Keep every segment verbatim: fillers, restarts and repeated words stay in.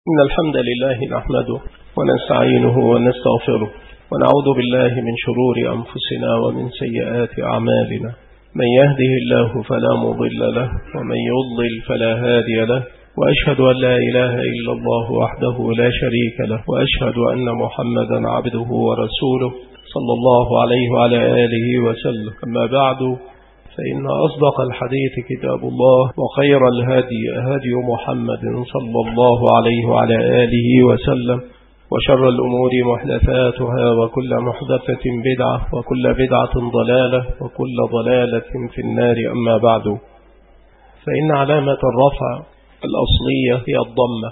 إن الحمد لله نحمده ونستعينه ونستغفره ونعوذ بالله من شرور أنفسنا ومن سيئات أعمالنا. من يهده الله فلا مضل له ومن يضلل فلا هادي له، وأشهد أن لا إله إلا الله وحده لا شريك له، وأشهد أن محمدا عبده ورسوله صلى الله عليه وعلى آله وسلم. أما بعد، فإن أصدق الحديث كتاب الله، وخير الهدي هدي محمد صلى الله عليه وعلى آله وسلم، وشر الأمور محدثاتها، وكل محدثة بدعة، وكل بدعة ضلالة، وكل ضلالة في النار. أما بعد، فإن علامة الرفع الأصلية هي الضمة،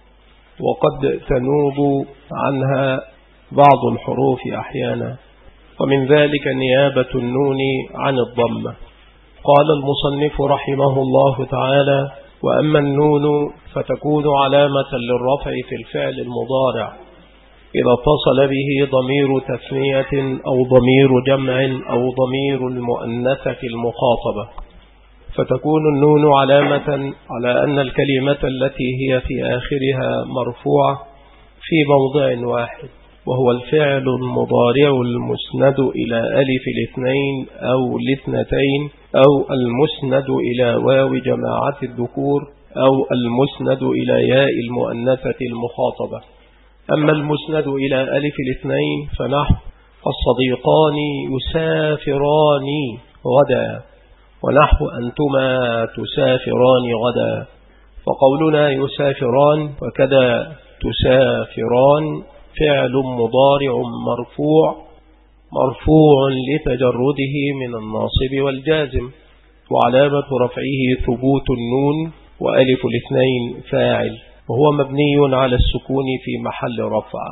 وقد تنوب عنها بعض الحروف أحيانا، ومن ذلك نيابة النون عن الضمة. قال المصنف رحمه الله تعالى: وأما النون فتكون علامة للرفع في الفعل المضارع إذا اتصل به ضمير تثنية أو ضمير جمع أو ضمير المؤنثة المخاطبة، فتكون النون علامة على أن الكلمة التي هي في آخرها مرفوعة في موضع واحد، وهو الفعل المضارع المسند إلى ألف الاثنين أو الاثنتين، أو المسند إلى واو جماعة الذكور، أو المسند إلى ياء المؤنثة المخاطبة. أما المسند إلى ألف الاثنين فنحو: الصديقان يسافران غدا، ونحو: أنتما تسافران غدا. فقولنا يسافران وكذا تسافران فعل مضارع مرفوع مرفوع لتجرده من الناصب والجازم، وعلامة رفعه ثبوت النون، وألف الاثنين فاعل، وهو مبني على السكون في محل رفع.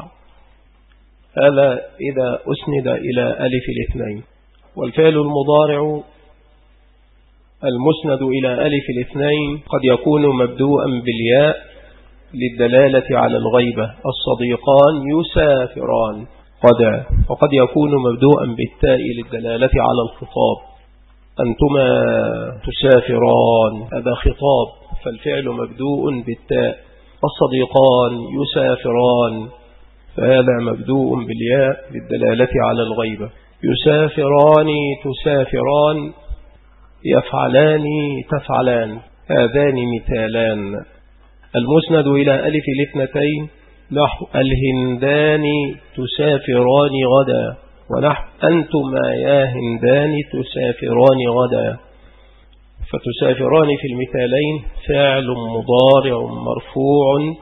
هذا إذا أسند إلى ألف الاثنين. والفعل المضارع المسند إلى ألف الاثنين قد يكون مبدوءا بالياء للدلالة على الغيبة: الصديقان يسافران غدا. وقد يكون مبدوءا بالتاء للدلالة على الخطاب: أنتما تسافران، هذا خطاب، فالفعل مبدوء بالتاء. الصديقان يسافران، فهذا مبدوء بالياء للدلالة على الغيبة. يسافران تسافران، يفعلان تفعلان، هذان مثالان. المسند إلى ألف الاثنتين نحو: الهندان تسافران غدا، ونحو: أنتما يا هندان تسافران غدا. فتسافران في المثالين فعل مضارع مرفوع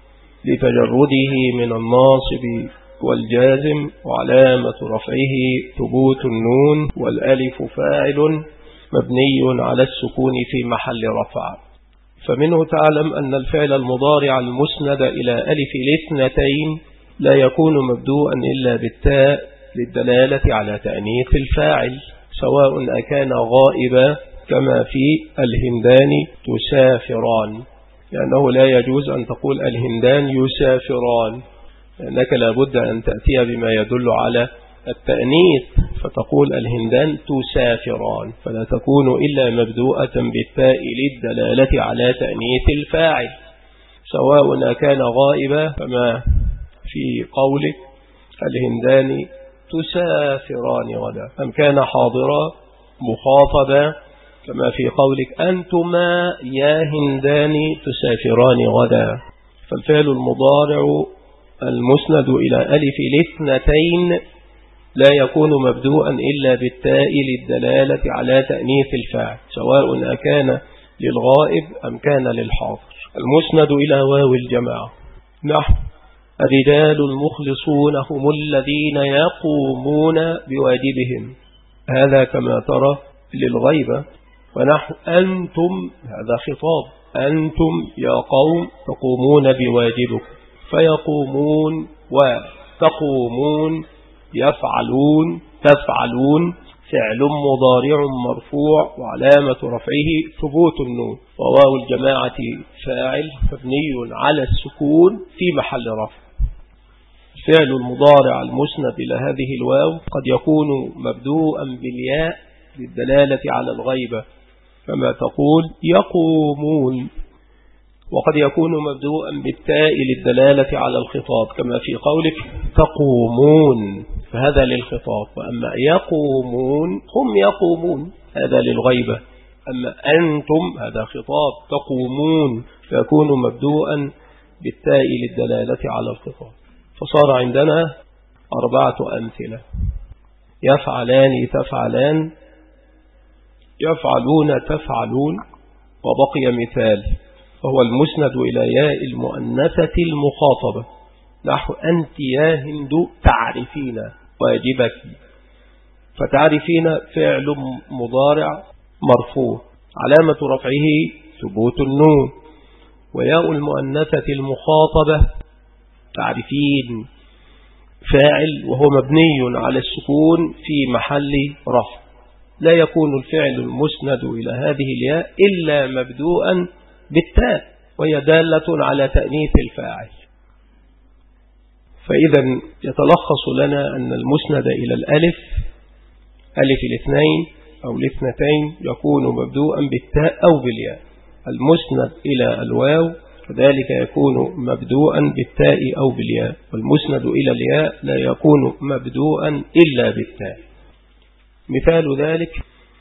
لتجرده من الناصب والجازم، وعلامة رفعه ثبوت النون، والألف فاعل مبني على السكون في محل رفع. فمنه تعلم أن الفعل المضارع المسند إلى ألف الاثنتين لا يكون مبدوءا إلا بالتاء للدلالة على تأنيث الفاعل، سواء أكان غائبا كما في الهندان تسافران، لأنه لا يجوز أن تقول الهندان يسافران، لأنك لابد أن تأتي بما يدل على التأنيث، فتقول الهندان تسافران، فلا تكون إلا مبدوءة بالتاء للدلالة على تأنيث الفاعل، سواء كان غائبا كما في قولك الهندان تسافران غدا، أم كان حاضرا مخاطبا كما في قولك أنتما يا هندان تسافران غدا. فالفعل المضارع المسند إلى ألف الاثنتين لا يكون مبدوءا إلا بالتاء للدلالة على تأنيث الفاعل، سواء أكان للغائب أم كان للحاضر. المسند إلى واو الجماعة نحو: الرجال المخلصون هم الذين يقومون بواجبهم، هذا كما ترى للغيبة. ونحو: أنتم، هذا خطاب، أنتم يا قوم تقومون بواجبكم، فيقومون وتقومون، يفعلون تفعلون، فعل مضارع مرفوع وعلامة رفعه ثبوت النون، وواو الجماعة فاعل مبني على السكون في محل رفع. فعل المضارع المسند إلى هذه الواو قد يكون مبدوءا بالياء للدلالة على الغيبة، كما تقول يقومون، وقد يكون مبدوءا بالتاء للدلالة على الخطاب كما في قولك تقومون، فهذا للخطاب. وأما يقومون هم يقومون هذا للغيبة. أما أنتم هذا خطاب تقومون، فيكون مبدوءا بالتاء للدلالة على الخطاب. فصار عندنا أربعة أمثلة: يفعلان تفعلان، يفعلون تفعلون، وبقي مثال وهو المسند إلى ياء المؤنثة المخاطبة نحو أنت يا هند تعرفين واجبك. فتعرفين فعل مضارع مرفوع علامة رفعه ثبوت النون، وياء المؤنثة المخاطبة تعرفين فاعل وهو مبني على السكون في محل رفع. لا يكون الفعل المسند إلى هذه الياء إلا مبدوءا بالتاء، وهي دالة على تأنيث الفاعل. فإذا يتلخص لنا أن المسند إلى الألف، ألف الاثنين أو الاثنتين، يكون مبدوءا بالتاء أو بالياء. المسند إلى الواو كذلك يكون مبدوءا بالتاء أو بالياء، والمسند إلى الياء لا يكون مبدوءا إلا بالتاء. مثال ذلك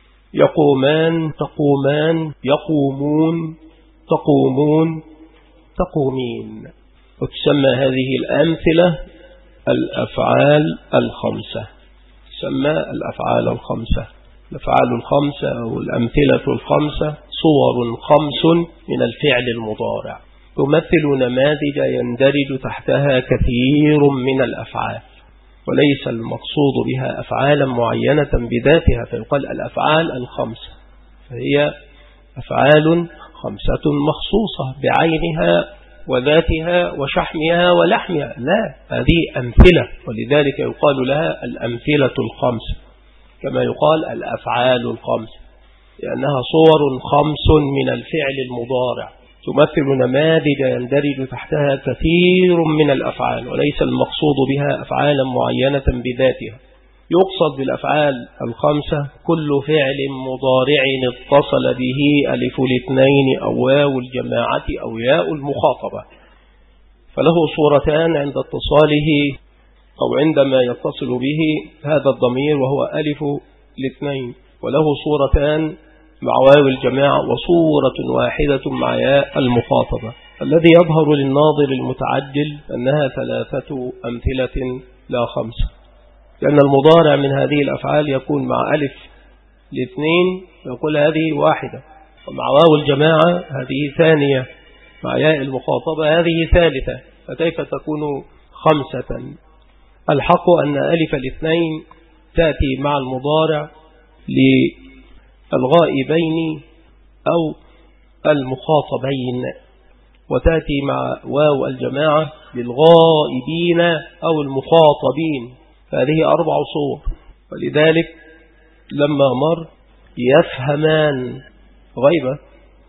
يقومان تقومان، يقومون تقومون، تقومين. وتسمى هذه الأمثلة الأفعال الخمسة، تسمى الأفعال الخمسة. الأفعال الخمسة أو الأمثلة الخمسة صور خمس من الفعل المضارع تمثل نماذج يندرج تحتها كثير من الأفعال، وليس المقصود بها أفعالا معينة بذاتها، فيقال الأفعال الخمسة، فهي أفعال خمسة مخصوصة بعينها وذاتها وشحمها ولحمها. لا، هذه أمثلة، ولذلك يقال لها الأمثلة الخمسة، كما يقال الأفعال الخمسة، لأنها صور خمس من الفعل المضارع تمثل نماذج يندرج تحتها كثير من الأفعال، وليس المقصود بها أفعالا معينة بذاتها. يقصد بالأفعال الخمسة كل فعل مضارع اتصل به ألف الاثنين أو واو الجماعة أو ياء المخاطبة، فله صورتان عند اتصاله أو عندما يتصل به هذا الضمير وهو ألف الاثنين، وله صورتان مع واو الجماعة وصورة واحدة مع ياء المخاطبة. الذي يظهر للناظر المتعجل أنها ثلاثة أمثلة لا خمسة، لأن المضارع من هذه الأفعال يكون مع ألف الاثنين يقول هذه واحدة، ومع واو الجماعة هذه ثانية، مع ياء المخاطبة هذه ثالثة، فكيف تكون خمسة؟ الحق أن ألف الاثنين تأتي مع المضارع للغائبين أو المخاطبين، وتأتي مع واو الجماعة للغائبين أو المخاطبين، فهذه أربع صور. ولذلك لما مر يفهمان غيبة،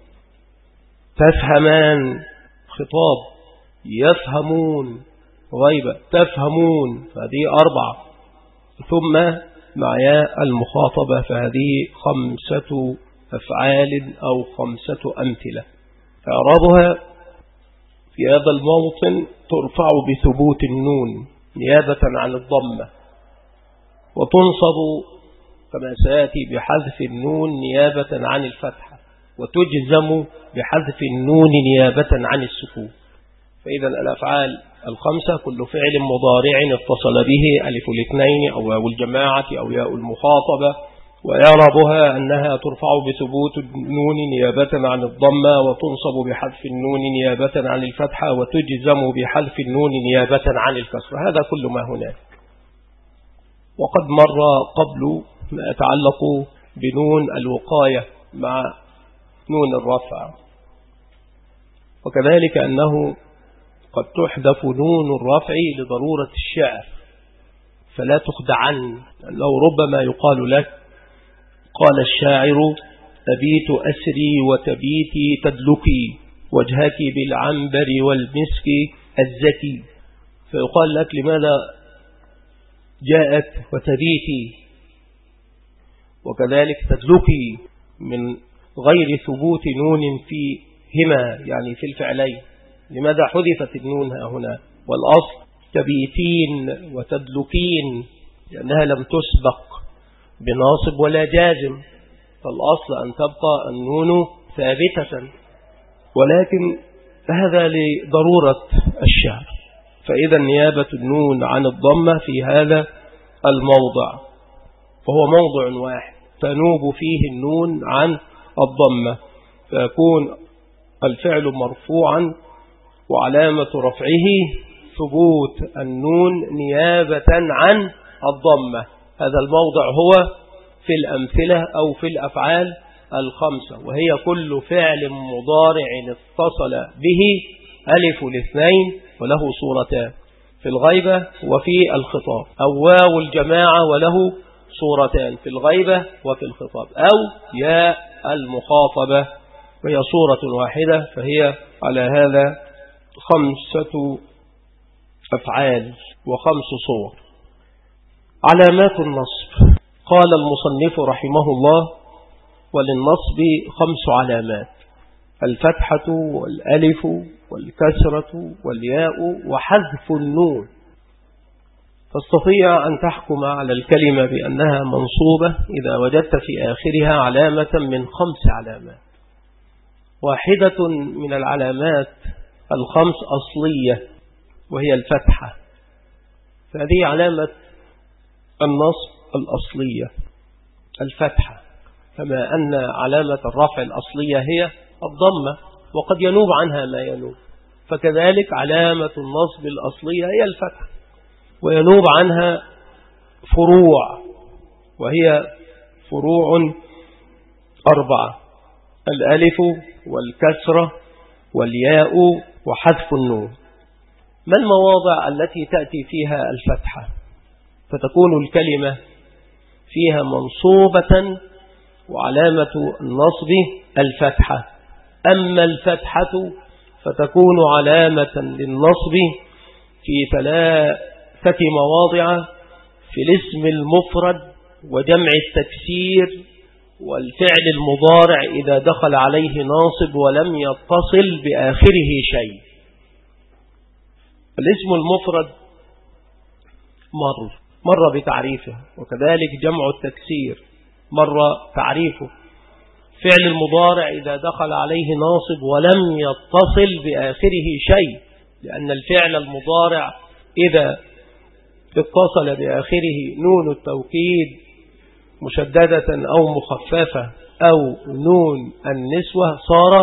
تفهمان خطاب، يفهمون غيبة، تفهمون، فهذه أربعة، ثم مع ياء المخاطبة فهذه خمسة أفعال أو خمسة أمثلة. إعرابها في هذا الموطن ترفع بثبوت النون نيابة عن الضمة، وتنصب كما سيأتي بحذف النون نيابة عن الفتحة، وتجزم بحذف النون نيابة عن السكون. فإذا الأفعال الخمسة كل فعل مضارع اتصل به ألف الاثنين أو واو الجماعة أو ياء المخاطبة، ويعربها أنها ترفع بثبوت النون نيابة عن الضمة، وتنصب بحذف النون نيابة عن الفتحة، وتجزم بحذف النون نيابة عن الكسر. هذا كل ما هناك. وقد مر قبل ما يتعلق بنون الوقاية مع نون الرفع، وكذلك أنه قد تحذف نون الرفع لضرورة الشعر، فلا تخدعن، لأنه ربما يقال لك قال الشاعر أبيت أسري وتبيتي تدلكي وجهك بالعنبر والمسك الزكي، فيقال لك لماذا جاءت وتبيتي وكذلك تدلكي من غير ثبوت نون في هما يعني في الفعلين. لماذا حذفت النون هنا؟ والأصل تبيتين وتدلكين، لأنها لم تسبق بناصب ولا جازم، فالأصل أن تبقى النون ثابتة، ولكن هذا لضرورة الشعر، فإذا نيابة النون عن الضمة في هذا الموضع، فهو موضع واحد تنوب فيه النون عن الضمة، فيكون الفعل مرفوعا وعلامة رفعه ثبوت النون نيابة عن الضمة. هذا الموضع هو في الأمثلة أو في الأفعال الخمسة، وهي كل فعل مضارع اتصل به ألف الاثنين وله صورتان، في الغيبة وفي الخطاب، أو واو الجماعة وله صورتان في الغيبة وفي الخطاب، أو ياء المخاطبة وهي صورة واحدة، فهي على هذا خمسة أفعال وخمس صور. علامات النصب، قال المصنف رحمه الله: وللنصب خمس علامات: الفتحة والألف والكسرة والياء وحذف النون. تستطيع أن تحكم على الكلمة بأنها منصوبة إذا وجدت في آخرها علامة من خمس علامات. واحدة من العلامات الخمس أصلية وهي الفتحة، فهذه علامة النصب الأصلية الفتحة، كما أن علامة الرفع الأصلية هي الضمة، وقد ينوب عنها ما ينوب، فكذلك علامة النصب الأصلية هي الفتحة، وينوب عنها فروع، وهي فروع أربعة: الألف والكسرة والياء وحذف النون. ما المواضع التي تأتي فيها الفتحة؟ فتكون الكلمة فيها منصوبة وعلامة النصب الفتحة. أما الفتحة فتكون علامة للنصب في ثلاثة مواضع: في الاسم المفرد وجمع التكسير والفعل المضارع إذا دخل عليه ناصب ولم يتصل بآخره شيء. الاسم المفرد مر مر بتعريفه، وكذلك جمع التكسير مر تعريفه. فعل المضارع إذا دخل عليه ناصب ولم يتصل بآخره شيء، لأن الفعل المضارع إذا اتصل بآخره نون التوكيد مشددة أو مخففة أو نون النسوة صار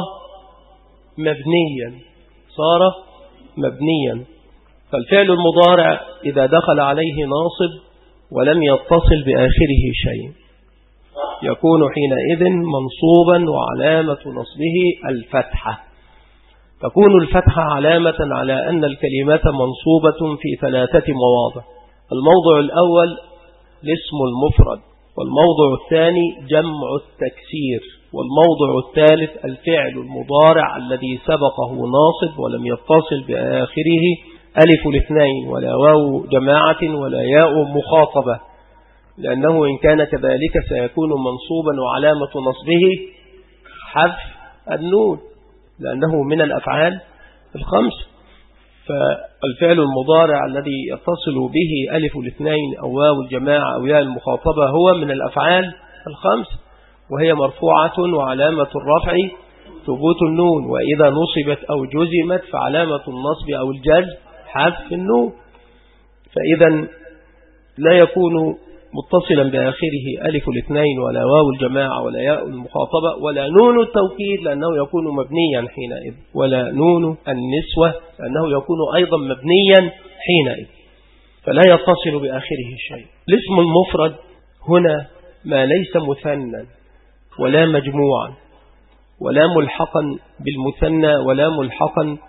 مبنيا صار مبنيا فالفعل المضارع إذا دخل عليه ناصب ولم يتصل بآخره شيء يكون حينئذ منصوبا، وعلامة نصبه الفتحة. تكون الفتحة علامة على أن الكلمة منصوبة في ثلاثة مواضع: الموضع الأول الاسم المفرد، والموضع الثاني جمع التكسير، والموضع الثالث الفعل المضارع الذي سبقه ناصب ولم يتصل بآخره ألف الاثنين ولا واو جماعة ولا ياء مخاطبة، لأنه إن كان كذلك سيكون منصوبا وعلامة نصبه حذف النون، لأنه من الأفعال الخمس. فالفعل المضارع الذي يتصل به ألف الاثنين أو واو الجماعة أو ياء المخاطبة هو من الأفعال الخمس، وهي مرفوعة وعلامة الرفع ثبوت النون، وإذا نصبت أو جزمت فعلامة النصب أو الجزم حذف النون. فإذا لا يكون متصلا بآخره ألف الاثنين ولا واو الجماعة ولا ياء المخاطبة ولا نون التوكيد، لأنه يكون مبنيا حينئذ، ولا نون النسوة لأنه يكون أيضا مبنيا حينئذ، فلا يتصل بآخره شيء. الاسم المفرد هنا ما ليس مثنى ولا مجموعا ولا ملحقا بالمثنى ولا ملحقا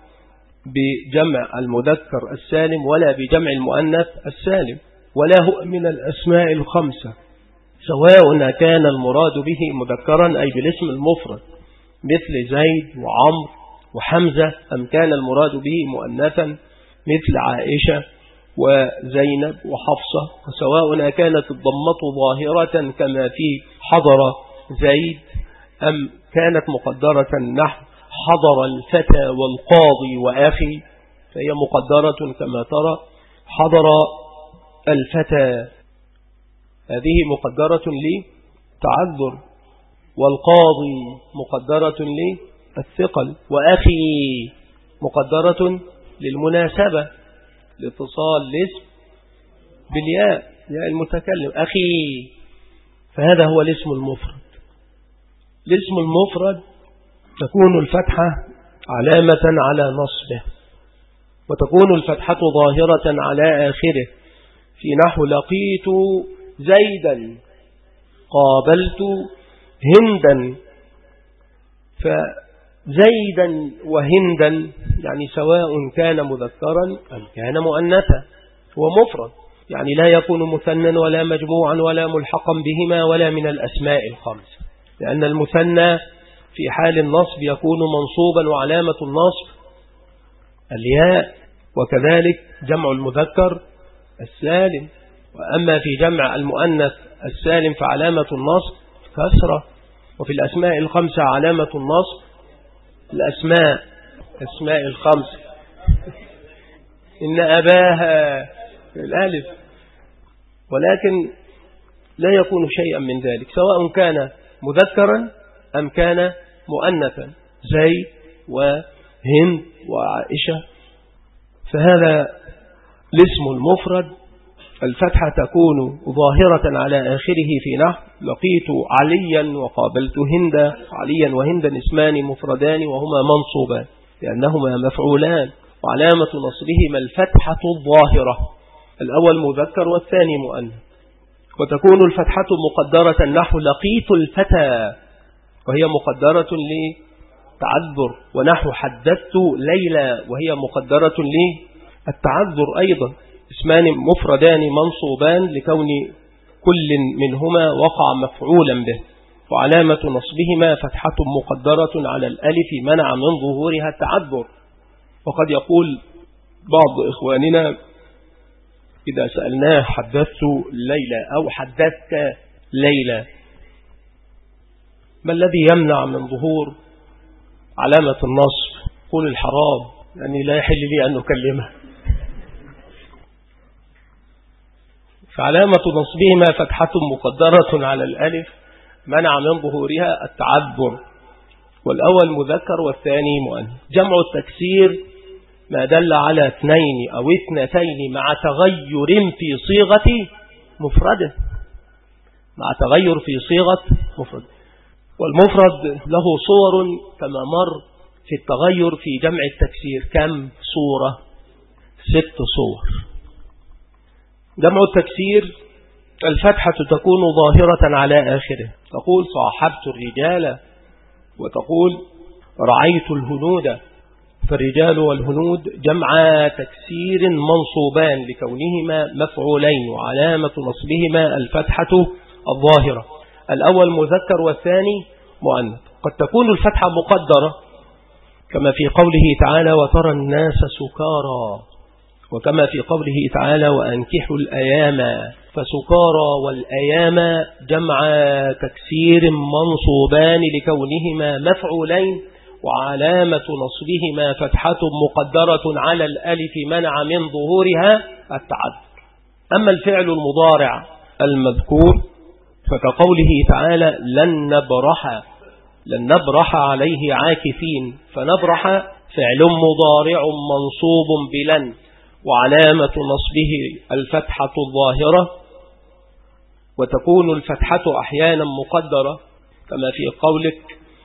بجمع المذكر السالم ولا بجمع المؤنث السالم، ولا هو من الأسماء الخمسة، سواء كان المراد به مذكرا أي بالاسم المفرد مثل زيد وعمر وحمزة، أم كان المراد به مؤنثا مثل عائشة وزينب وحفصة، وسواء كانت الضمة ظاهرة كما في حضر زيد أم كانت مقدرة نحو حضر الفتى والقاضي وأخي، فهي مقدرة كما ترى. حضر الفتى هذه مقدرة لتعذر، والقاضي مقدرة للثقل، وأخي مقدرة للمناسبة، لاتصال الاسم بالياء، ياء المتكلم، أخي. فهذا هو الاسم المفرد. الاسم المفرد تكون الفتحة علامة على نصبه، وتكون الفتحة ظاهرة على آخره، في نحو لقيت زيدا، قابلت هندا. فزيدا وهندا يعني سواء كان مذكرا أم كان مؤنثا هو مفرد، يعني لا يكون مثنى ولا مجموعا ولا ملحقا بهما ولا من الأسماء الخمسة، لأن المثنى في حال النصب يكون منصوبا وعلامة النصب الياء، وكذلك جمع المذكر السالم. وأما في جمع المؤنث السالم فعلامة النصب كسرة. وفي الأسماء الخمسة علامة النصب الأسماء أسماء الخمس إن أباها الألف، ولكن لا يكون شيئا من ذلك سواء كان مذكرا أم كان مؤنثا، زي وهند وعائشة. فهذا الاسم المفرد الفتحة تكون ظاهرة على آخره في نحو لقيت عليا وقابلت هندا. عليا وهندا اسمان مفردان وهما منصوبان لأنهما مفعولان، وعلامة نصبهما الفتحة الظاهرة، الأول مذكر والثاني مؤنث. وتكون الفتحة مقدرة نحو لقيت الفتى، وهي مقدرة لتعذر، ونحو حدثت ليلى، وهي مقدرة للتعذر أيضا. اسمان مفردان منصوبان لكون كل منهما وقع مفعولا به، وعلامة نصبهما فتحة مقدرة على الألف منع من ظهورها التعذر. وقد يقول بعض إخواننا إذا سألناه حدثت ليلى أو حدثت ليلى، ما الذي يمنع من ظهور علامة النصب؟ قول الحرام، يعني لا يحل لي أن أكلمه. فعلامة نصبهما فتحة مقدرة على الألف منع من ظهورها التعذر، والأول مذكر والثاني مؤنث. جمع التكسير ما دل على اثنين أو اثنتين مع تغير في صيغة مفردة، مع تغير في صيغة مفرد. والمفرد له صور كما مر في التغير في جمع التكسير. كم صورة؟ ست صور. جمع التكسير الفتحة تكون ظاهرة على آخره، تقول صاحبت الرجال، وتقول رعيت الهنود. فالرجال والهنود جمع تكسير منصوبان لكونهما مفعولين، وعلامة نصبهما الفتحة الظاهرة، الأول مذكر والثاني مؤنث. قد تكون الفتحة مقدرة كما في قوله تعالى وترى الناس سكارى، وكما في قوله تعالى وأنكحوا الأيام. فسكارى والأيام جمع تكسير منصوبان لكونهما مفعولين، وعلامة نصبهما فتحة مقدرة على الألف منع من ظهورها التعذر. أما الفعل المضارع المذكور فكقوله تعالى لن نبرح لن نبرح عليه عاكفين. فنبرح فعل مضارع منصوب بلن، وعلامة نصبه الفتحة الظاهرة. وتكون الفتحة أحيانا مقدرة كما في قولك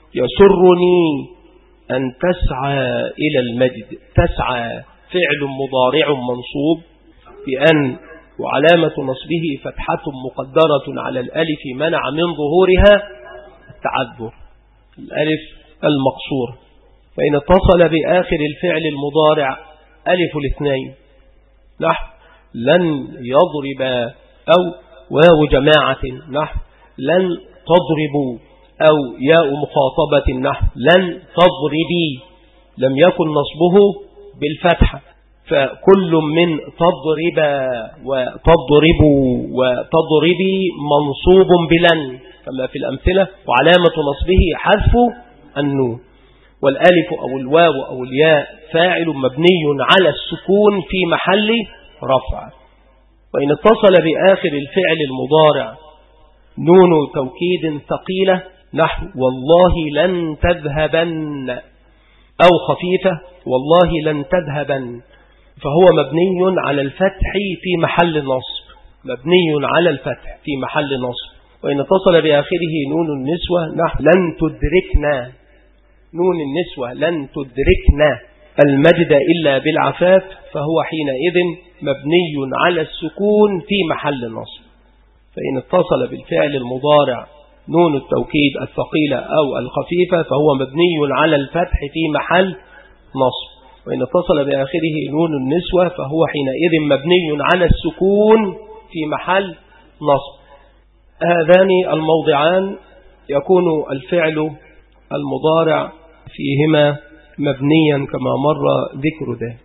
يسرني أن تسعى إلى المجد. تسعى فعل مضارع منصوب بأن، وعلامة نصبه فتحة مقدرة على الألف منع من ظهورها التعذر، الألف المقصور. فإن اتصل بآخر الفعل المضارع ألف الاثنين نحو لن يضرب، أو واو جماعة نحو لن تضربوا، أو ياء مخاطبة نحو لن تضربي، لم يكن نصبه بالفتحة. فكل من تضرب وتضربوا وتضربي منصوب بلن كما في الأمثلة، وعلامة نصبه حذف النون. والألف أو الواو أو الياء فاعل مبني على السكون في محل رفع. وإن اتصل بآخر الفعل المضارع نون توكيد ثقيلة نحو والله لن تذهبن، أو خفيفة والله لن تذهبن، فهو مبني على الفتح في محل نصب، مبني على الفتح في محل نصب. وإن اتصل بآخره نون النسوة نحو لن تدركنا، نون النسوة لن تدركنا المجد إلا بالعفاف، فهو حينئذ مبني على السكون في محل نصب. فإن اتصل بالفعل المضارع نون التوكيد الثقيلة أو الخفيفة فهو مبني على الفتح في محل نصب. وإن اتصل بآخره نون النسوة فهو حينئذ مبني على السكون في محل نصب. هذان الموضعان يكون الفعل المضارع فيهما مبنيا كما مر ذكر ذلك.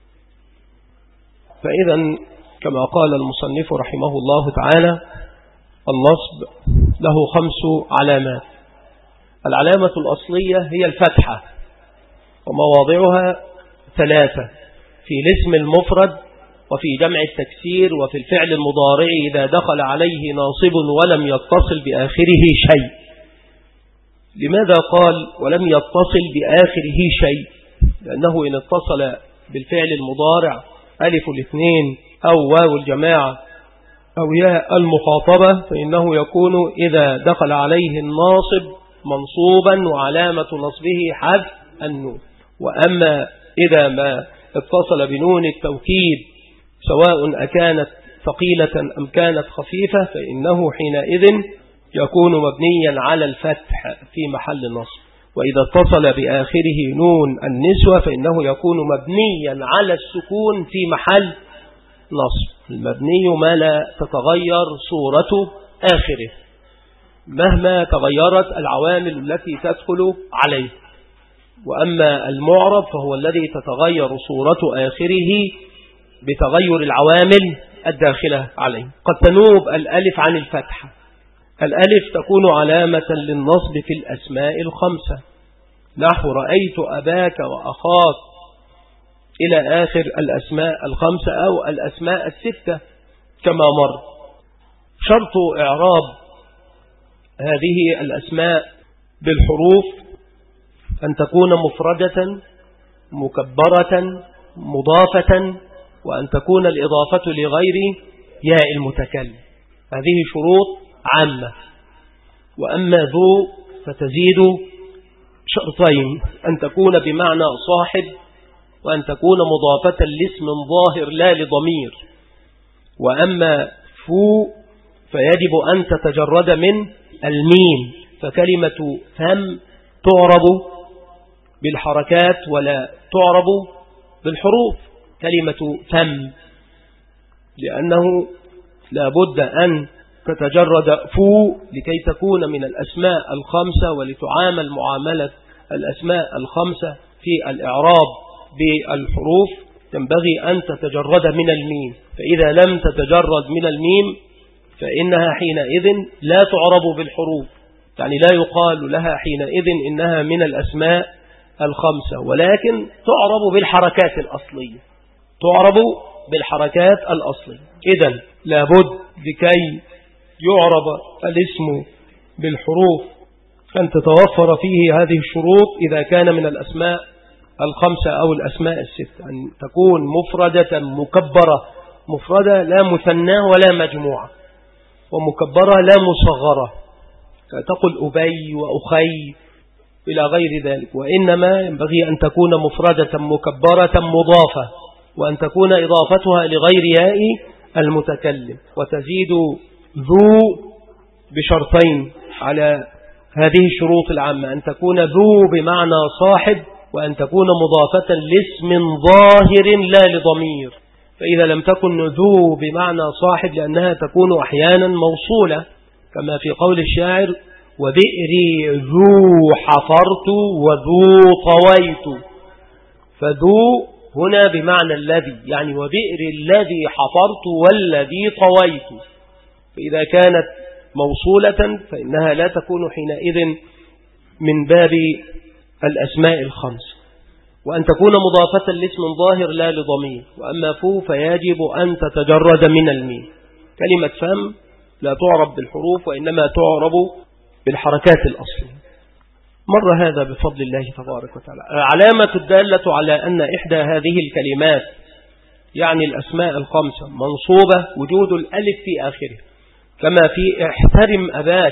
فإذا كما قال المصنف رحمه الله تعالى النصب له خمس علامات. العلامة الأصلية هي الفتحة، ومواضعها ثلاثة: في الاسم المفرد، وفي جمع التكسير، وفي الفعل المضارع إذا دخل عليه ناصب ولم يتصل بآخره شيء. لماذا قال ولم يتصل بآخره شيء؟ لأنه إن اتصل بالفعل المضارع ألف الاثنين أو واو الجماعة أو ياء المخاطبة فإنه يكون إذا دخل عليه الناصب منصوبا وعلامة نصبه حذف النون. وأما إذا ما اتصل بنون التوكيد سواء أكانت ثقيلة أم كانت خفيفة فإنه حينئذ يكون مبنيا على الفتح في محل نصب. وإذا اتصل بآخره نون النسوة فإنه يكون مبنيا على السكون في محل نصب. المبني ما لا تتغير صورة آخره مهما تغيرت العوامل التي تدخل عليه. وأما المعرب فهو الذي تتغير صورة آخره بتغير العوامل الداخلة عليه. قد تنوب الألف عن الفتحة. الألف تكون علامة للنصب في الأسماء الخمسة نحو رأيت أباك وأخاك إلى آخر الأسماء الخمسة أو الأسماء الستة كما مر. شرط إعراب هذه الأسماء بالحروف أن تكون مفردة مكبرة مضافة، وأن تكون الإضافة لغير ياء المتكلم. هذه شروط عامة. وأما ذو فتزيد شرطين: أن تكون بمعنى صاحب، وأن تكون مضافة لاسم ظاهر لا لضمير. وأما فو فيجب أن تتجرد من الميم، فكلمة فم تعرب بالحركات ولا تعرب بالحروف كلمة فم، لأنه لا بد أن تتجرد فو لكي تكون من الأسماء الخمسة ولتعامل معاملة الأسماء الخمسة في الإعراب بالحروف. تنبغي أن تتجرد من الميم، فإذا لم تتجرد من الميم فإنها حينئذ لا تعرب بالحروف، يعني لا يقال لها حينئذ إنها من الأسماء الخمسة، ولكن تعرب بالحركات الأصلية، تعرب بالحركات الأصلية. إذن لابد لكي يعرب الاسم بالحروف أن تتوفر فيه هذه الشروط إذا كان من الأسماء الخمسة أو الأسماء الستة: أن تكون مفردة مكبرة، مفردة لا مثنى ولا مجموعة، ومكبرة لا مصغرة تقول أبي وأخي إلى غير ذلك. وإنما ينبغي أن تكون مفردة مكبرة مضافة، وأن تكون إضافتها لغير ياء المتكلم. وتزيد ذو بشرطين على هذه الشروط العامة: أن تكون ذو بمعنى صاحب، وأن تكون مضافة لاسم ظاهر لا لضمير. فإذا لم تكن ذو بمعنى صاحب لأنها تكون أحيانا موصولة كما في قول الشاعر: وبئري ذو حفرت وذو طويت. فذو هنا بمعنى الذي، يعني وبئر الذي حفرت والذي طويت. فإذا كانت موصولة فإنها لا تكون حينئذ من باب الأسماء الخمس، وأن تكون مضافة لاسم ظاهر لا لضمير. وأما فو فيجب أن تتجرد من الميم. كلمة فم لا تعرب بالحروف وإنما تعرب بالحركات الأصلية. مر هذا بفضل الله تبارك وتعالى. علامة الدالة على أن إحدى هذه الكلمات يعني الأسماء الخمسة منصوبة وجود الألف في آخره، كما في احترم أباك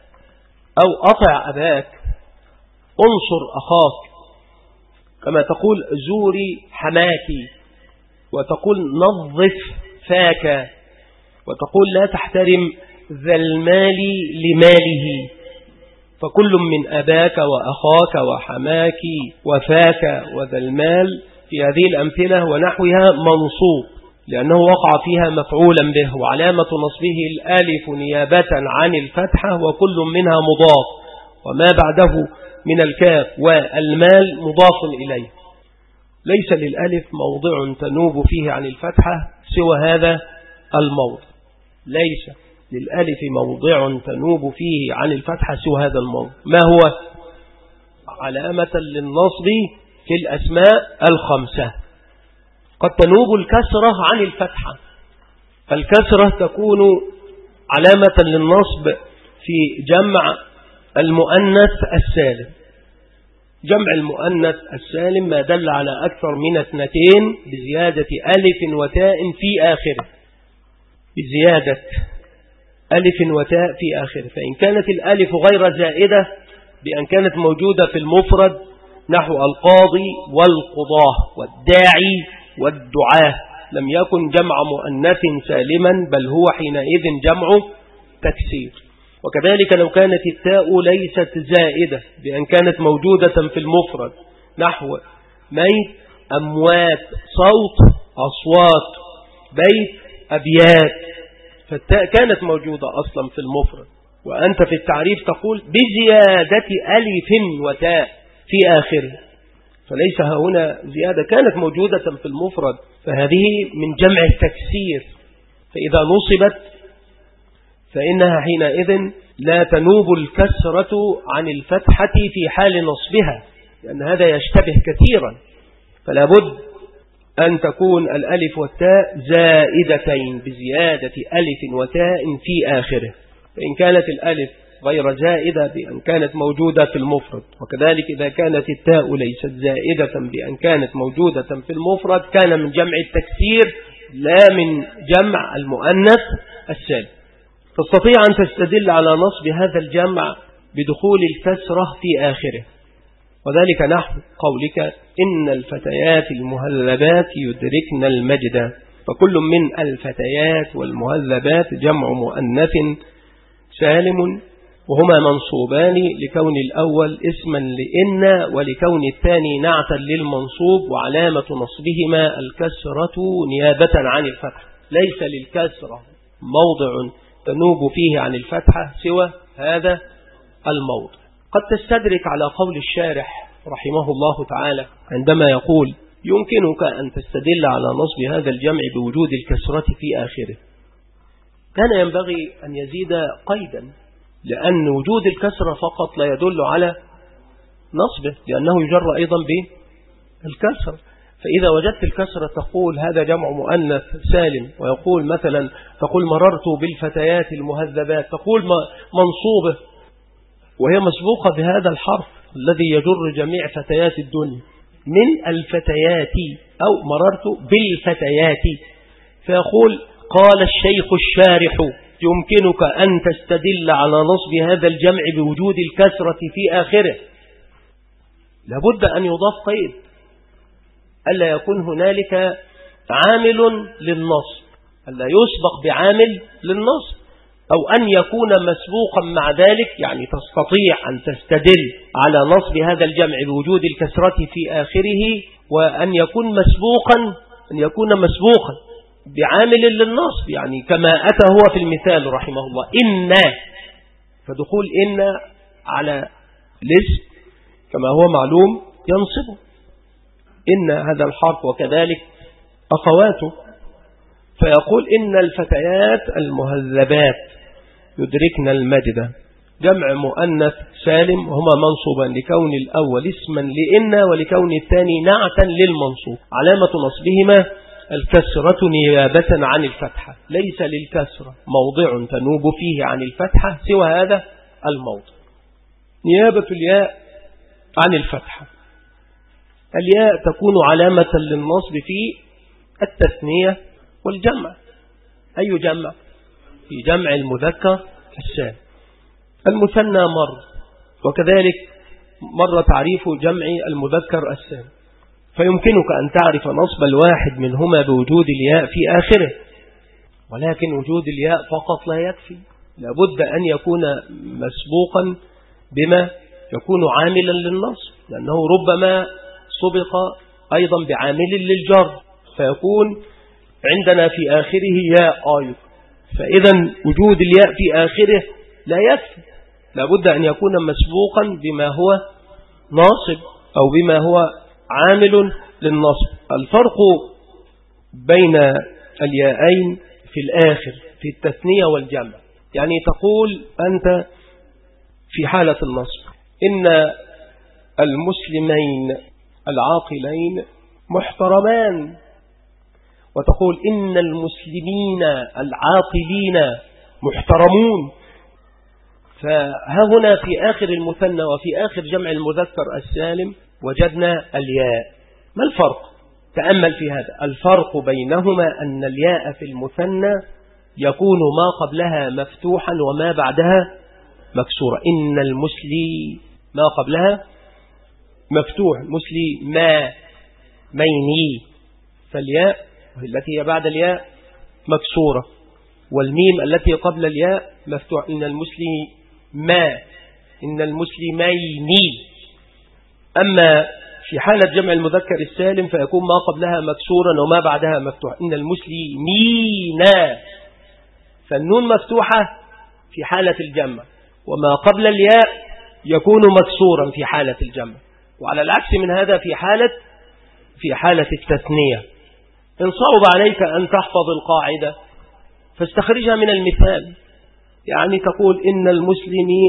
أو أطع أباك، انصر أخاك، كما تقول زوري حماكي، وتقول نظف فاك، وتقول لا تحترم ذا المال لماله. فكل من أباك وأخاك وحماك وفاك وذا المال في هذه الأمثلة ونحوها منصوب لأنه وقع فيها مفعولا به، وعلامة نصبه الألف نيابة عن الفتحة، وكل منها مضاف، وما بعده من الكاف والمال مضاف إليه. ليس للألف موضع تنوب فيه عن الفتحة سوى هذا الموضع، ليس للألف موضع تنوب فيه عن الفتحة سوى هذا الموضع. ما هو؟ علامة للنصب في الأسماء الخمسة. قد تنوب الكسرة عن الفتحة، الكسرة تكون علامة للنصب في جمع المؤنث السالم. جمع المؤنث السالم ما دل على أكثر من اثنتين بزيادة ألف وتاء في آخره، بزيادة ألف وتاء في آخره. فإن كانت الألف غير زائدة بأن كانت موجودة في المفرد نحو القاضي والقضاه والداعي والدعاة لم يكن جمع مؤنث سالما، بل هو حينئذ جمع تكسير. وكذلك لو كانت التاء ليست زائدة بأن كانت موجودة في المفرد نحو ميت أموات صوت أصوات بيت أبيات، فالتاء كانت موجودة أصلا في المفرد، وأنت في التعريف تقول بزيادة ألف وتاء في آخره، فليس هنا زيادة، كانت موجودة في المفرد، فهذه من جمع التكسير. فإذا نصبت فإنها حينئذ لا تنوب الكسرة عن الفتحة في حال نصبها، لأن هذا يشتبه كثيرا. فلا بد أن تكون الألف والتاء زائدتين بزيادة ألف وتاء في آخره. فإن كانت الألف غير زائدة بأن كانت موجودة في المفرد، وكذلك إذا كانت التاء ليست زائدة بأن كانت موجودة في المفرد، كان من جمع التكسير لا من جمع المؤنث السالم. تستطيع أن تستدل على نصب هذا الجمع بدخول الكسرة في آخره، وذلك نحو قولك إن الفتيات المهذبات يدركن المجد. فكل من الفتيات والمهذبات جمع مؤنث سالم، وهما منصوبان لكون الأول اسما لإن ولكون الثاني نعتا للمنصوب، وعلامة نصبهما الكسرة نيابة عن الفتح. ليس للكسرة موضع تنوب فيه عن الفتحة سوى هذا الموضع. قد تستدرك على قول الشارح رحمه الله تعالى عندما يقول يمكنك أن تستدل على نصب هذا الجمع بوجود الكسرة في آخره. كان ينبغي أن يزيد قيدا، لأن وجود الكسرة فقط لا يدل على نصبه، لأنه يجر أيضا بالكسرة. فإذا وجدت الكسرة تقول هذا جمع مؤنث سالم، ويقول مثلا تقول مررت بالفتيات المهذبات، تقول منصوبة وهي مسبوقة بهذا الحرف الذي يجر جميع فتيات الدنيا من الفتيات، أو مررت بالفتيات. فيقول قال الشيخ الشارح يمكنك أن تستدل على نصب هذا الجمع بوجود الكسرة في آخره. لابد أن يضاف قيد، ألا يكون هنالك عامل للنصب، ألا يسبق بعامل للنصب، أو أن يكون مسبوقا مع ذلك، يعني تستطيع أن تستدل على نصب هذا الجمع بوجود الكسرة في آخره، وأن يكون مسبوقا أن يكون مسبوقا بعامل للنصب، يعني كما أتى هو في المثال رحمه الله إن، فدخول إن على الاسم كما هو معلوم ينصبه إن هذا الحرف، وكذلك أخواته. فيقول إن الفتيات المهذبات يدركن المجد، جمع مؤنث سالم، هما منصوبان لكون الأول اسما لإن ولكون الثاني نعتا للمنصوب. علامة نصبهما الكسرة نيابة عن الفتحة، ليس للكسرة موضع تنوب فيه عن الفتحة سوى هذا الموضع. نيابة الياء عن الفتحة. الياء تكون علامة للنصب في التثنية والجمع. أي جمع؟ في جمع المذكر السالم. المثنى مر، وكذلك مر تعريف جمع المذكر السالم. فيمكنك أن تعرف نصب الواحد منهما بوجود الياء في آخره، ولكن وجود الياء فقط لا يكفي، لابد أن يكون مسبوقا بما يكون عاملا للنصب، لأنه ربما سبق أيضا بعامل للجر، فيكون عندنا في آخره ياء أيضا. فإذا وجود الياء في آخره لا يكفي، لابد أن يكون مسبوقا بما هو ناصب أو بما هو عامل للنصب. الفرق بين الياءين في الآخر في التثنية والجمع، يعني تقول أنت في حالة النصب إن المسلمين العاقلين محترمان، وتقول إن المسلمين العاقلين محترمون. فهنا في آخر المثنى وفي آخر جمع المذكر السالم وجدنا الياء. ما الفرق؟ تأمل في هذا. الفرق بينهما أن الياء في المثنى يكون ما قبلها مفتوحا وما بعدها مكسورة. إن المسلي ما قبلها مفتوح، مسلي ما ميني، فالياء التي هي بعد الياء مكسورة، والميم التي قبل الياء مفتوح. إن المسلي ما، إن المسلمين. أما في حالة جمع المذكر السالم فيكون ما قبلها مكسورا وما بعدها مفتوح. إن المسلمين، فالنون مفتوحة في حالة الجمع، وما قبل الياء يكون مكسورا في حالة الجمع. وعلى العكس من هذا في حالة في حالة التثنية. إن صعب عليك أن تحفظ القاعدة فاستخرجها من المثال، يعني تقول إن المسلمين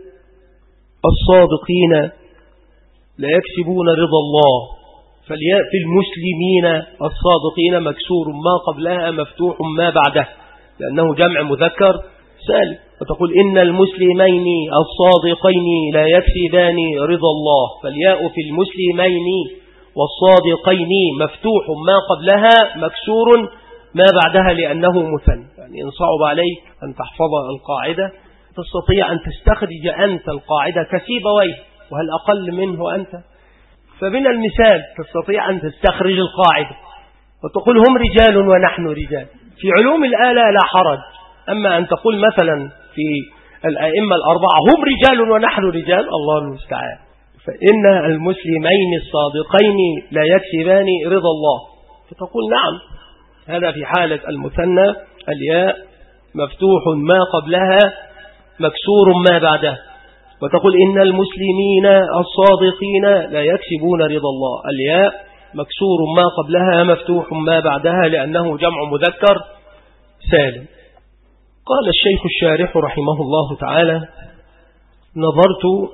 الصادقين لا يكسبون رضا الله، فالياء في المسلمين الصادقين مكسور، ما قبلها مفتوح ما بعده، لأنه جمع مذكر سالم. وتقول إن المسلمين الصادقين لا يكسبان رضا الله، فالياء في المسلمين والصادقين مفتوح ما قبلها مكسور ما بعدها لأنه مثنى. يعني إن صعب عليك أن تحفظ القاعدة تستطيع أن تستخرج أنت القاعدة كسيبويه، وهل أقل منه أنت؟ فمن المثال تستطيع أن تستخرج القاعدة وتقول هم رجال ونحن رجال. في علوم الآلة لا حرج، أما أن تقول مثلا في الأئمة الأربعة هم رجال ونحن رجال، الله المستعان. فإن المسلمين الصادقين لا يكسبان رضا الله، فتقول نعم، هذا في حالة المثنى الياء مفتوح ما قبلها مكسور ما بعده. وتقول إن المسلمين الصادقين لا يكسبون رضا الله، الياء مكسور ما قبلها مفتوح ما بعدها لأنه جمع مذكر سالم. قال الشيخ الشارح رحمه الله تعالى: نظرت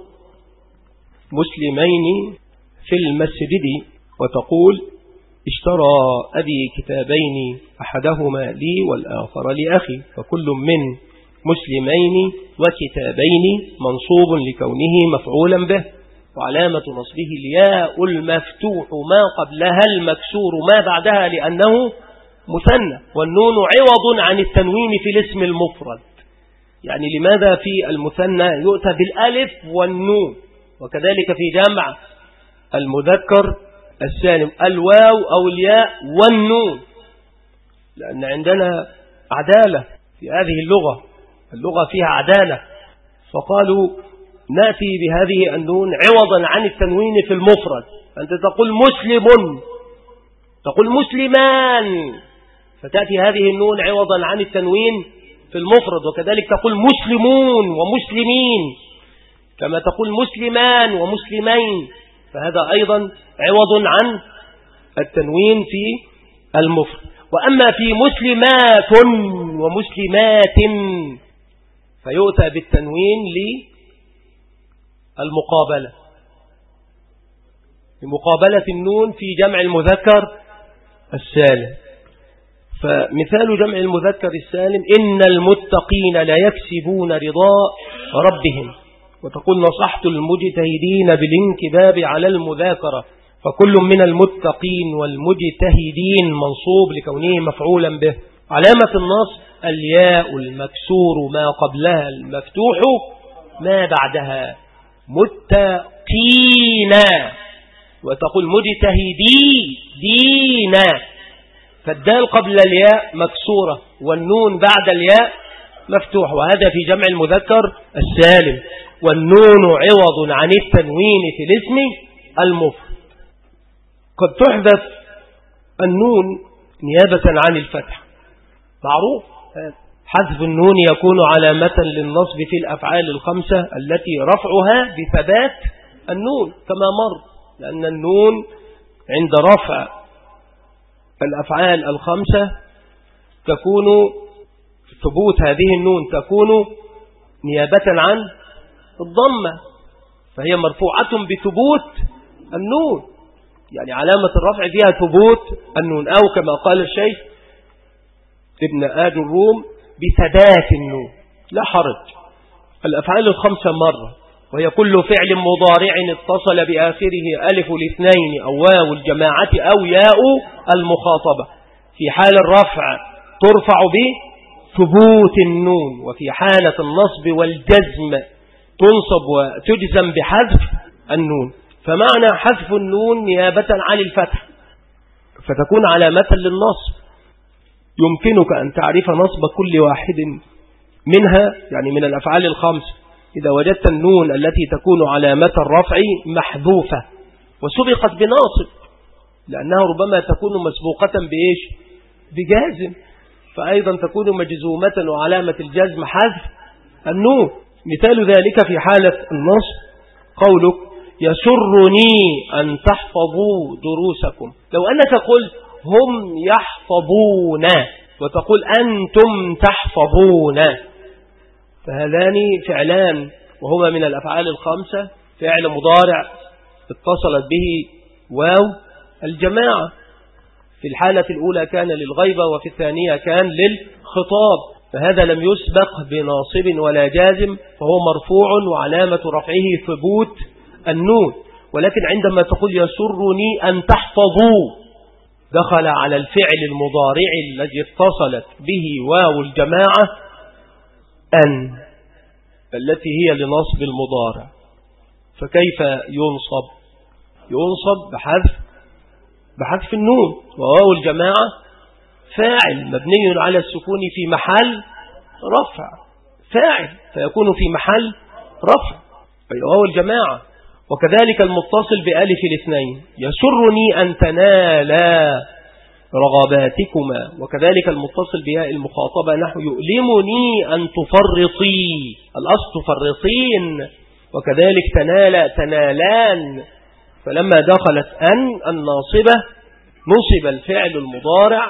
مسلمين في المسجد، وتقول اشترى أبي كتابين أحدهما لي والآخر لأخي، فكل من مسلمين وكتابين منصوب لكونه مفعولا به، وعلامة نصبه الياء المفتوح ما قبلها المكسور ما بعدها لأنه مثنى، والنون عوض عن التنوين في الاسم المفرد. يعني لماذا في المثنى يؤتى بالألف والنون، وكذلك في جمع المذكر السالم الواو أو الياء والنون؟ لأن عندنا عدالة في هذه اللغة، اللغة فيها عدالة، فقالوا نأتي بهذه النون عوضا عن التنوين في المفرد. أنت تقول مسلم، تقول مسلمان، فتأتي هذه النون عوضا عن التنوين في المفرد، وكذلك تقول مسلمون ومسلمين، كما تقول مسلمان ومسلمين، فهذا أيضا عوض عن التنوين في المفرد. وأما في مسلمات ومسلمات فيؤتى بالتنوين للمقابلة، لمقابلة النون في جمع المذكر السالم. فمثال جمع المذكر السالم: إن المتقين لا يكسبون رضاء ربهم. وتقول: نصحت المجتهدين بالانكباب على المذاكرة. فكل من المتقين والمجتهدين منصوب لكونه مفعولا به. علامة النصب الياء المكسور ما قبلها المفتوح ما بعدها، متقين. وتقول مجتهدي دينا، فالدال قبل الياء مكسورة والنون بعد الياء مفتوح، وهذا في جمع المذكر السالم. والنون عوض عن التنوين في الاسم المفرد. قد تحذف النون نيابة عن الفتح، معروف. حذف النون يكون علامة للنصب في الأفعال الخمسة التي رفعها بثبات النون كما مر، لأن النون عند رفع الأفعال الخمسة تكون ثبوت هذه النون تكون نيابة عن الضمة، فهي مرفوعة بثبوت النون، يعني علامة الرفع فيها ثبوت النون، أو كما قال الشيخ ابن آج الروم بثبات النون، لا حرج. الأفعال الخمسة مرة، وهي كل فعل مضارع اتصل بآخره ألف الاثنين أو واو الجماعة أو ياء المخاطبة. في حال الرفع ترفع بثبوت النون، وفي حالة النصب والجزم تنصب وتجزم بحذف النون. فمعنى حذف النون نيابة عن الفتح، فتكون علامة للنصب. يمكنك أن تعرف نصب كل واحد منها، يعني من الأفعال الخمس، إذا وجدت النون التي تكون علامة الرفع محذوفة وسبقت بناصب، لأنها ربما تكون مسبوقة بإيش؟ بجازم، فأيضا تكون مجزومة وعلامة الجزم حذف النون. مثال ذلك في حالة النصب قولك: يسرني أن تحفظوا دروسكم. لو أنك قلت هم يحفظون وتقول أنتم تحفظون، فهذان فعلان وهما من الأفعال الخمسة، فعل مضارع اتصلت به واو الجماعة. في الحالة الأولى كان للغيبة، وفي الثانية كان للخطاب، فهذا لم يسبق بناصب ولا جازم، فهو مرفوع وعلامة رفعه ثبوت النون. ولكن عندما تقول يسرني أن تحفظوا، دخل على الفعل المضارع الذي اتصلت به واو الجماعة أن، التي هي لنصب المضارع. فكيف ينصب؟ ينصب بحذف بحذف النون، وواو الجماعة فاعل مبني على السكون في محل رفع، فاعل فيكون في محل رفع واو الجماعة. وكذلك المتصل بألف الاثنين: يسرني أن تنالا رغباتكما. وكذلك المتصل بياء المخاطبة نحو يؤلمني أن تفرطي، الأصل تفرطين. وكذلك تنالا تنالان، فلما دخلت أن الناصبة نصب الفعل المضارع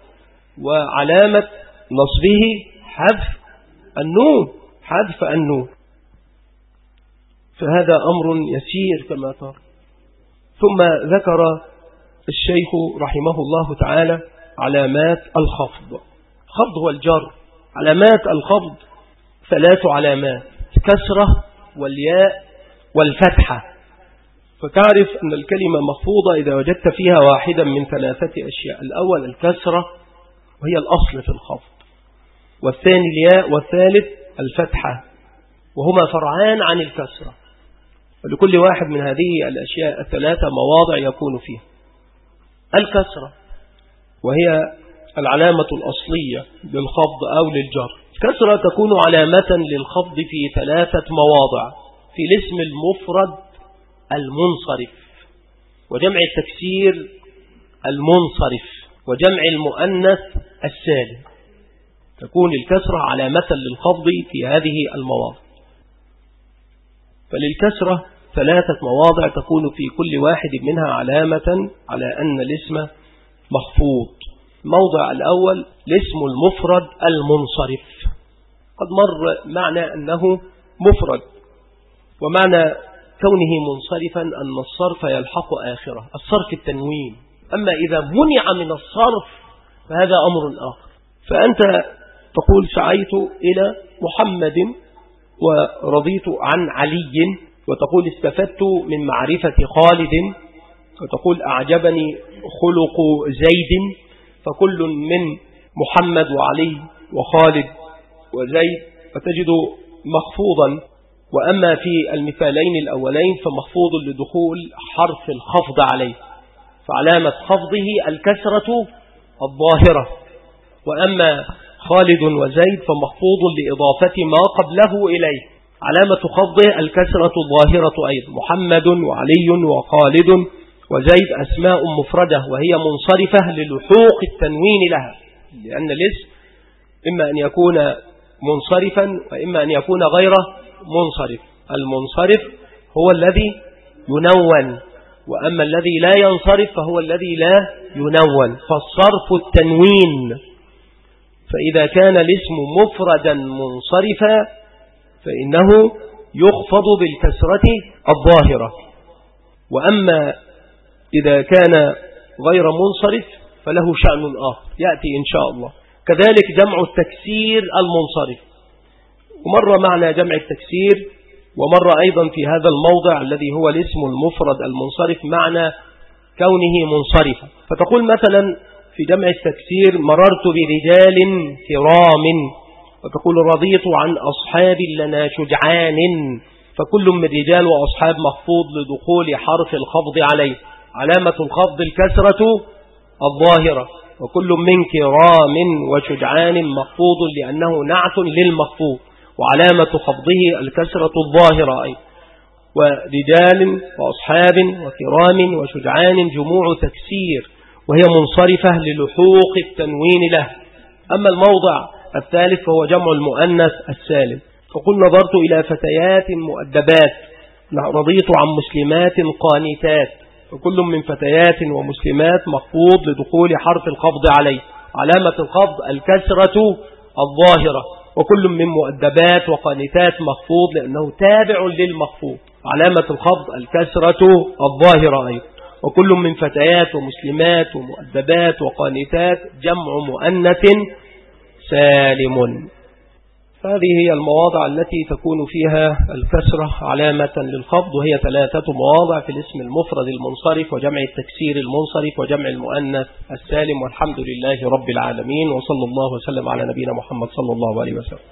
وعلامة نصبه حذف النون حذف النون فهذا أمر يسير كما ترى. ثم ذكر الشيخ رحمه الله تعالى علامات الخفض. خفض والجر. علامات الخفض ثلاث علامات: الكسرة والياء والفتحة. فتعرف أن الكلمة مخفوضة إذا وجدت فيها واحدا من ثلاثة أشياء: الأول الكسرة وهي الأصل في الخفض، والثاني الياء، والثالث الفتحة، وهما فرعان عن الكسرة. ولكل واحد من هذه الأشياء الثلاثة مواضع يكون فيها. الكسرة وهي العلامة الأصلية للخفض أو للجر. الكسرة تكون علامة للخفض في ثلاثة مواضع: في الاسم المفرد المنصرف، وجمع التكسير المنصرف، وجمع المؤنث السالم. تكون الكسرة علامة للخفض في هذه المواضع. فللكسرة ثلاثة مواضع تكون في كل واحد منها علامة على أن الاسم مخفوض. الموضع الأول الاسم المفرد المنصرف، قد مر معنى أنه مفرد، ومعنى كونه منصرفا أن الصرف يلحق آخره، الصرف التنوين. أما إذا منع من الصرف فهذا أمر آخر. فأنت تقول سعيت إلى محمد ورضيت عن علي، وتقول استفدت من معرفة خالد، وتقول أعجبني خلق زيد، فكل من محمد وعلي وخالد وزيد فتجد مخفوضا. وأما في المثالين الأولين فمخفوض لدخول حرف الخفض عليه، فعلامة خفضه الكسرة الظاهرة. وأما خالد وزيد فمخفوض لإضافة ما قبله إليه، علامة خفضه الكسرة الظاهرة أيضا. محمد وعلي وخالد وزيد أسماء مفردة وهي منصرفة للحوق التنوين لها، لأن الاسم إما أن يكون منصرفا وإما أن يكون غير منصرف. المنصرف هو الذي ينون، وأما الذي لا ينصرف فهو الذي لا ينون، فالصرف التنوين. فإذا كان الاسم مفردا منصرفا فإنه يخفض بالكسرة الظاهرة، وأما إذا كان غير منصرف فله شأن آخر يأتي إن شاء الله. كذلك جمع التكسير المنصرف، ومر معنى جمع التكسير، ومر أيضا في هذا الموضع الذي هو الاسم المفرد المنصرف معنى كونه منصرفا. فتقول مثلا في جمع التكسير مررت برجال كرام، وتقول رضيت عن أصحاب لنا شجعان، فكل من رجال وأصحاب مخفوض لدخول حرف الخفض عليه، علامة الخفض الكسرة الظاهرة. وكل من كرام وشجعان مخفوض لأنه نعت للمخفوض، وعلامة خفضه الكسرة الظاهرة أيضا. ورجال وأصحاب وكرام وشجعان جموع تكسير وهي منصرفة للحوق التنوين له. أما الموضع الثالث فهو جمع المؤنث السالم، فقل نظرت إلى فتيات مؤدبات، رضيت عن مسلمات قانتات، وكل من فتيات ومسلمات مخفوض لدخول حرف الخفض عليه، علامة الخفض الكسرة الظاهرة. وكل من مؤدبات وقانتات مخفوض لأنه تابع للمخفوض، علامة الخفض الكسرة الظاهرة أيضا. وكل من فتيات ومسلمات ومؤدبات وقانتات جمع مؤنث سالم. هذه هي المواضع التي تكون فيها الكسرة علامة للخفض، وهي ثلاثة مواضع في الاسم المفرد المنصرف وجمع التكسير المنصرف وجمع المؤنث السالم. والحمد لله رب العالمين، وصلى الله وسلم على نبينا محمد صلى الله عليه وسلم.